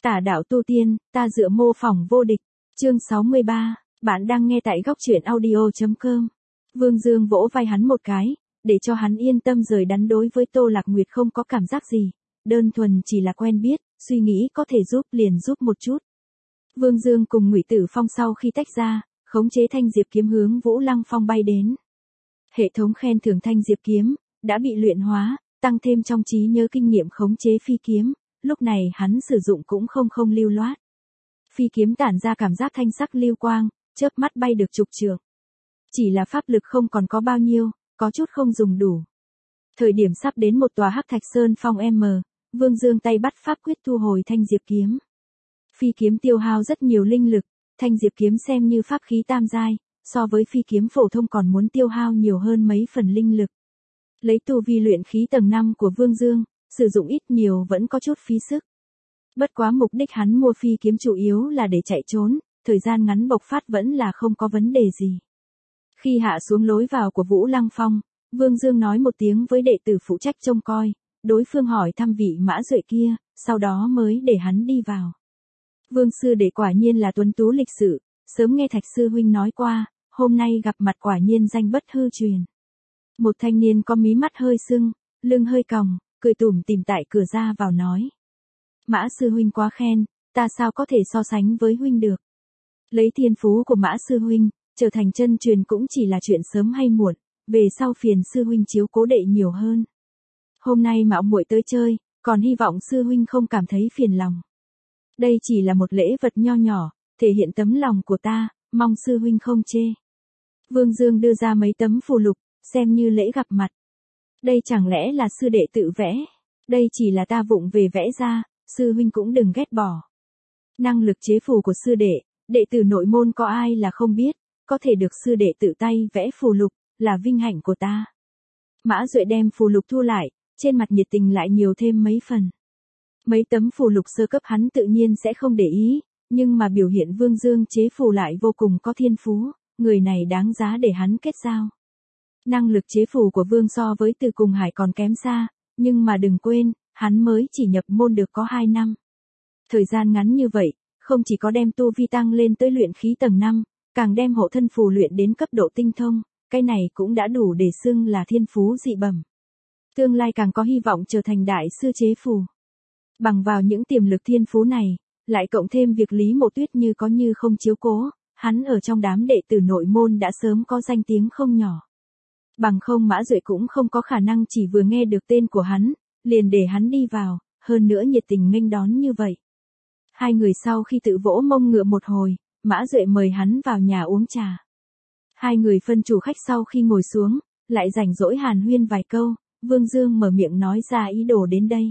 Tả đạo tu tiên, ta dựa mô phỏng vô địch. Chương 63, bạn đang nghe tại góc truyện audio.com. Vương Dương vỗ vai hắn một cái, để cho hắn yên tâm rời đắn. Đối với Tô Lạc Nguyệt không có cảm giác gì, đơn thuần chỉ là quen biết, suy nghĩ có thể giúp liền giúp một chút. Vương Dương cùng Ngụy Tử Phong sau khi tách ra, khống chế thanh diệp kiếm hướng Vũ Lăng Phong bay đến. Hệ thống khen thưởng thanh diệp kiếm đã bị luyện hóa, tăng thêm trong trí nhớ kinh nghiệm khống chế phi kiếm, lúc này hắn sử dụng cũng không lưu loát. Phi kiếm tản ra cảm giác thanh sắc lưu quang, chớp mắt bay được chục trượng. Chỉ là pháp lực không còn có bao nhiêu, có chút không dùng đủ. Thời điểm sắp đến một tòa Hắc Thạch Sơn Phong Vương Dương tay bắt pháp quyết thu hồi thanh diệp kiếm. Phi kiếm tiêu hao rất nhiều linh lực, thanh diệp kiếm xem như pháp khí tam giai, so với phi kiếm phổ thông còn muốn tiêu hao nhiều hơn mấy phần linh lực. Lấy tu vi luyện khí tầng 5 của Vương Dương, sử dụng ít nhiều vẫn có chút phí sức. Bất quá mục đích hắn mua phi kiếm chủ yếu là để chạy trốn, thời gian ngắn bộc phát vẫn là không có vấn đề gì. Khi hạ xuống lối vào của Vũ Lăng Phong, Vương Dương nói một tiếng với đệ tử phụ trách trông coi, đối phương hỏi thăm vị Mã Duệ kia, sau đó mới để hắn đi vào. Vương sư đệ quả nhiên là tuấn tú lịch sự, sớm nghe Thạch sư huynh nói qua, hôm nay gặp mặt quả nhiên danh bất hư truyền. Một thanh niên có mí mắt hơi sưng, lưng hơi còng, cười tủm tỉm tại cửa ra vào nói. Mã sư huynh quá khen, ta sao có thể so sánh với huynh được. Lấy thiên phú của Mã sư huynh, trở thành chân truyền cũng chỉ là chuyện sớm hay muộn, về sau phiền sư huynh chiếu cố đệ nhiều hơn. Hôm nay mạo muội tới chơi, còn hy vọng sư huynh không cảm thấy phiền lòng. Đây chỉ là một lễ vật nho nhỏ, thể hiện tấm lòng của ta, mong sư huynh không chê. Vương Dương đưa ra mấy tấm phù lục, xem như lễ gặp mặt. Đây chẳng lẽ là sư đệ tự vẽ? Đây chỉ là ta vụng về vẽ ra, sư huynh cũng đừng ghét bỏ. Năng lực chế phù của sư đệ tử nội môn có ai là không biết, có thể được sư đệ tự tay vẽ phù lục, là vinh hạnh của ta. Mã Duệ đem phù lục thu lại, trên mặt nhiệt tình lại nhiều thêm mấy phần. Mấy tấm phù lục sơ cấp hắn tự nhiên sẽ không để ý, nhưng mà biểu hiện Vương Dương chế phù lại vô cùng có thiên phú, người này đáng giá để hắn kết giao. Năng lực chế phù của Vương so với Từ Cùng Hải còn kém xa, nhưng mà đừng quên, hắn mới chỉ nhập môn được có 2 năm. Thời gian ngắn như vậy, không chỉ có đem tu vi tăng lên tới luyện khí tầng 5, càng đem hộ thân phù luyện đến cấp độ tinh thông, cái này cũng đã đủ để xưng là thiên phú dị bẩm. Tương lai càng có hy vọng trở thành đại sư chế phù. Bằng vào những tiềm lực thiên phú này, lại cộng thêm việc Lý Mộ Tuyết như có như không chiếu cố, hắn ở trong đám đệ tử nội môn đã sớm có danh tiếng không nhỏ. Bằng không Mã Duệ cũng không có khả năng chỉ vừa nghe được tên của hắn, liền để hắn đi vào, hơn nữa nhiệt tình nghênh đón như vậy. Hai người sau khi tự vỗ mông ngựa một hồi, Mã Duệ mời hắn vào nhà uống trà. Hai người phân chủ khách sau khi ngồi xuống, lại rảnh rỗi hàn huyên vài câu, Vương Dương mở miệng nói ra ý đồ đến đây.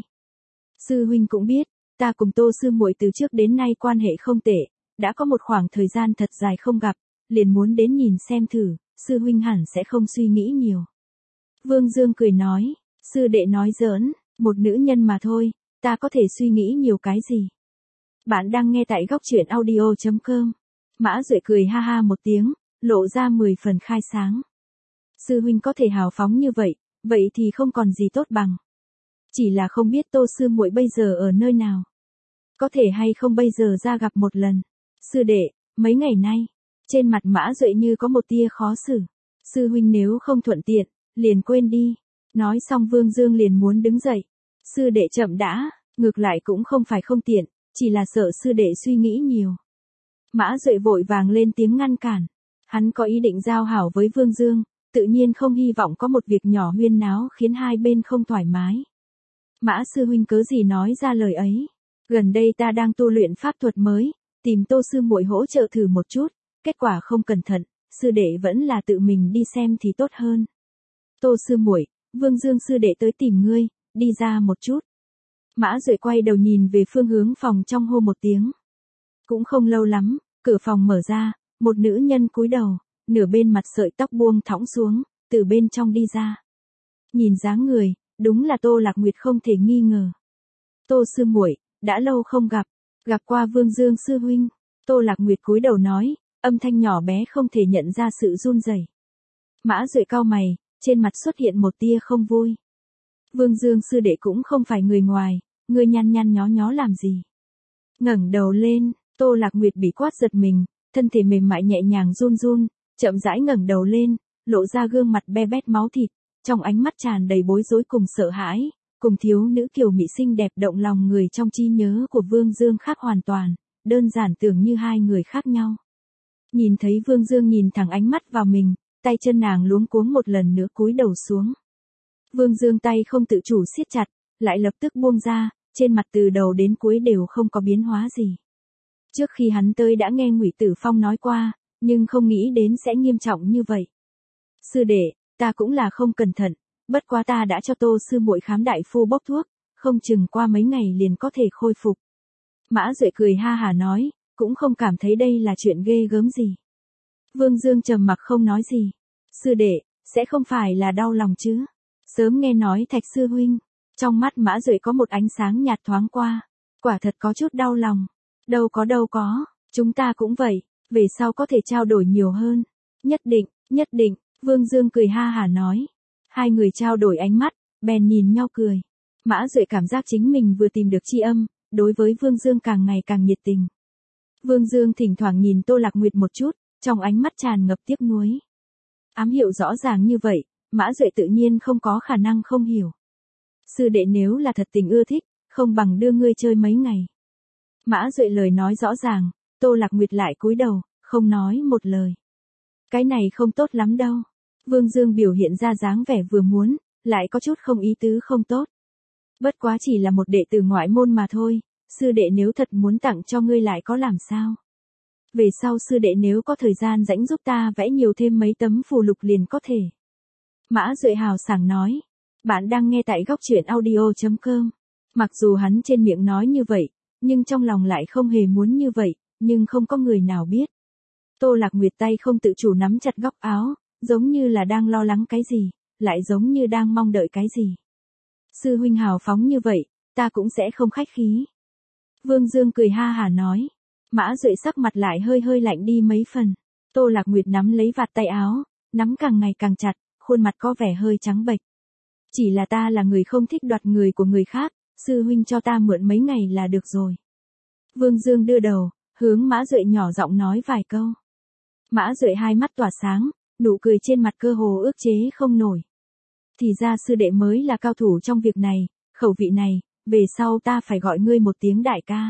Sư huynh cũng biết, ta cùng Tô sư muội từ trước đến nay quan hệ không tệ, đã có một khoảng thời gian thật dài không gặp, liền muốn đến nhìn xem thử, sư huynh hẳn sẽ không suy nghĩ nhiều. Vương Dương cười nói, sư đệ nói giỡn, một nữ nhân mà thôi, ta có thể suy nghĩ nhiều cái gì. Bạn đang nghe tại góc truyện audio.com. Mã Duệ cười ha ha một tiếng, lộ ra 10 phần khai sáng. Sư huynh có thể hào phóng như vậy, vậy thì không còn gì tốt bằng. Chỉ là không biết Tô sư muội bây giờ ở nơi nào. Có thể hay không bây giờ ra gặp một lần. Sư đệ, mấy ngày nay, trên mặt Mã Duệ như có một tia khó xử. Sư huynh nếu không thuận tiện, liền quên đi. Nói xong Vương Dương liền muốn đứng dậy. Sư đệ chậm đã, ngược lại cũng không phải không tiện, chỉ là sợ sư đệ suy nghĩ nhiều. Mã Duệ vội vàng lên tiếng ngăn cản. Hắn có ý định giao hảo với Vương Dương, tự nhiên không hy vọng có một việc nhỏ huyên náo khiến hai bên không thoải mái. Mã sư huynh cớ gì nói ra lời ấy. Gần đây ta đang tu luyện pháp thuật mới, tìm Tô sư muội hỗ trợ thử một chút, kết quả không cẩn thận, sư đệ vẫn là tự mình đi xem thì tốt hơn. Tô sư muội, Vương Dương sư đệ tới tìm ngươi, đi ra một chút. Mã Duệ quay đầu nhìn về phương hướng phòng trong hô một tiếng. Cũng không lâu lắm, cửa phòng mở ra, một nữ nhân cúi đầu, nửa bên mặt sợi tóc buông thõng xuống, từ bên trong đi ra. Nhìn dáng người, đúng là Tô Lạc Nguyệt không thể nghi ngờ. Tô sư muội, đã lâu không gặp qua Vương Dương sư huynh. Tô Lạc Nguyệt cúi đầu nói, âm thanh nhỏ bé không thể nhận ra sự run rẩy. Mã Duệ cau mày, trên mặt xuất hiện một tia không vui. Vương Dương sư đệ cũng không phải người ngoài, ngươi nhăn nhó làm gì? Ngẩng đầu lên, Tô Lạc Nguyệt bị quát giật mình, thân thể mềm mại nhẹ nhàng run run, chậm rãi ngẩng đầu lên, lộ ra gương mặt be bét máu thịt, trong ánh mắt tràn đầy bối rối cùng sợ hãi, cùng thiếu nữ kiều mỹ xinh đẹp động lòng người trong trí nhớ của Vương Dương khác hoàn toàn, đơn giản tưởng như hai người khác nhau. Nhìn thấy Vương Dương nhìn thẳng ánh mắt vào mình, tay chân nàng luống cuống một lần nữa cúi đầu xuống. Vương Dương tay không tự chủ siết chặt, lại lập tức buông ra, trên mặt từ đầu đến cuối đều không có biến hóa gì. Trước khi hắn tới đã nghe Ngụy Tử Phong nói qua, nhưng không nghĩ đến sẽ nghiêm trọng như vậy. Sư đệ, ta cũng là không cẩn thận, bất quá ta đã cho Tô sư muội khám đại phu bốc thuốc, không chừng qua mấy ngày liền có thể khôi phục. Mã Duệ cười ha hả nói, cũng không cảm thấy đây là chuyện ghê gớm gì. Vương Dương trầm mặc không nói gì. Sư đệ, sẽ không phải là đau lòng chứ? Sớm nghe nói Thạch sư huynh. Trong mắt Mã Duệ có một ánh sáng nhạt thoáng qua. Quả thật có chút đau lòng. Đâu có, chúng ta cũng vậy, về sau có thể trao đổi nhiều hơn. Nhất định, Vương Dương cười ha hả nói. Hai người trao đổi ánh mắt, bèn nhìn nhau cười. Mã Duệ cảm giác chính mình vừa tìm được tri âm, đối với Vương Dương càng ngày càng nhiệt tình. Vương Dương thỉnh thoảng nhìn Tô Lạc Nguyệt một chút, trong ánh mắt tràn ngập tiếc nuối. Ám hiệu rõ ràng như vậy, Mã Duệ tự nhiên không có khả năng không hiểu. Sư đệ nếu là thật tình ưa thích, không bằng đưa ngươi chơi mấy ngày. Mã Duệ lời nói rõ ràng, Tô Lạc Nguyệt lại cúi đầu, không nói một lời. Cái này không tốt lắm đâu. Vương Dương biểu hiện ra dáng vẻ vừa muốn, lại có chút không ý tứ không tốt. Bất quá chỉ là một đệ tử ngoại môn mà thôi, sư đệ nếu thật muốn tặng cho ngươi lại có làm sao. Về sau sư đệ nếu có thời gian rảnh giúp ta vẽ nhiều thêm mấy tấm phù lục liền có thể. Mã Duệ hào sảng nói. Bạn đang nghe tại góc truyện audio.com. Mặc dù hắn trên miệng nói như vậy, nhưng trong lòng lại không hề muốn như vậy, nhưng không có người nào biết. Tô Lạc Nguyệt tay không tự chủ nắm chặt góc áo, giống như là đang lo lắng cái gì, lại giống như đang mong đợi cái gì. Sư huynh hào phóng như vậy, ta cũng sẽ không khách khí. Vương Dương cười ha hả nói. Mã Duệ sắc mặt lại hơi lạnh đi mấy phần. Tô Lạc Nguyệt nắm lấy vạt tay áo, nắm càng ngày càng chặt, khuôn mặt có vẻ hơi trắng bệch. Chỉ là ta là người không thích đoạt người của người khác, sư huynh cho ta mượn mấy ngày là được rồi. Vương Dương đưa đầu, hướng Mã Duệ nhỏ giọng nói vài câu. Mã Duệ hai mắt tỏa sáng, nụ cười trên mặt cơ hồ ức chế không nổi. Thì ra sư đệ mới là cao thủ trong việc này, khẩu vị này, về sau ta phải gọi ngươi một tiếng đại ca.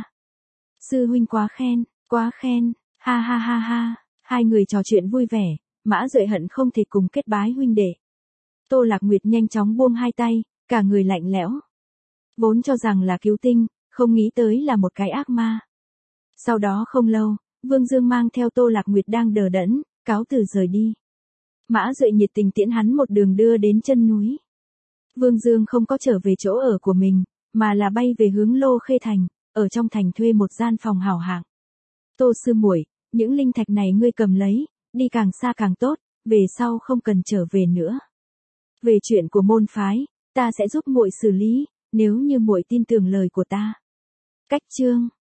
Sư huynh quá khen, ha ha ha ha, hai người trò chuyện vui vẻ, Mã Duệ hận không thể cùng kết bái huynh đệ. Tô Lạc Nguyệt nhanh chóng buông hai tay, cả người lạnh lẽo. Vốn cho rằng là cứu tinh, không nghĩ tới là một cái ác ma. Sau đó không lâu, Vương Dương mang theo Tô Lạc Nguyệt đang đờ đẫn, cáo từ rời đi. Mã Duệ nhiệt tình tiễn hắn một đường đưa đến chân núi. Vương Dương không có trở về chỗ ở của mình, mà là bay về hướng Lô Khê Thành, ở trong thành thuê một gian phòng hảo hạng. Tô sư muội, những linh thạch này ngươi cầm lấy, đi càng xa càng tốt, về sau không cần trở về nữa. Về chuyện của môn phái, ta sẽ giúp muội xử lý, nếu như muội tin tưởng lời của ta. Cách chương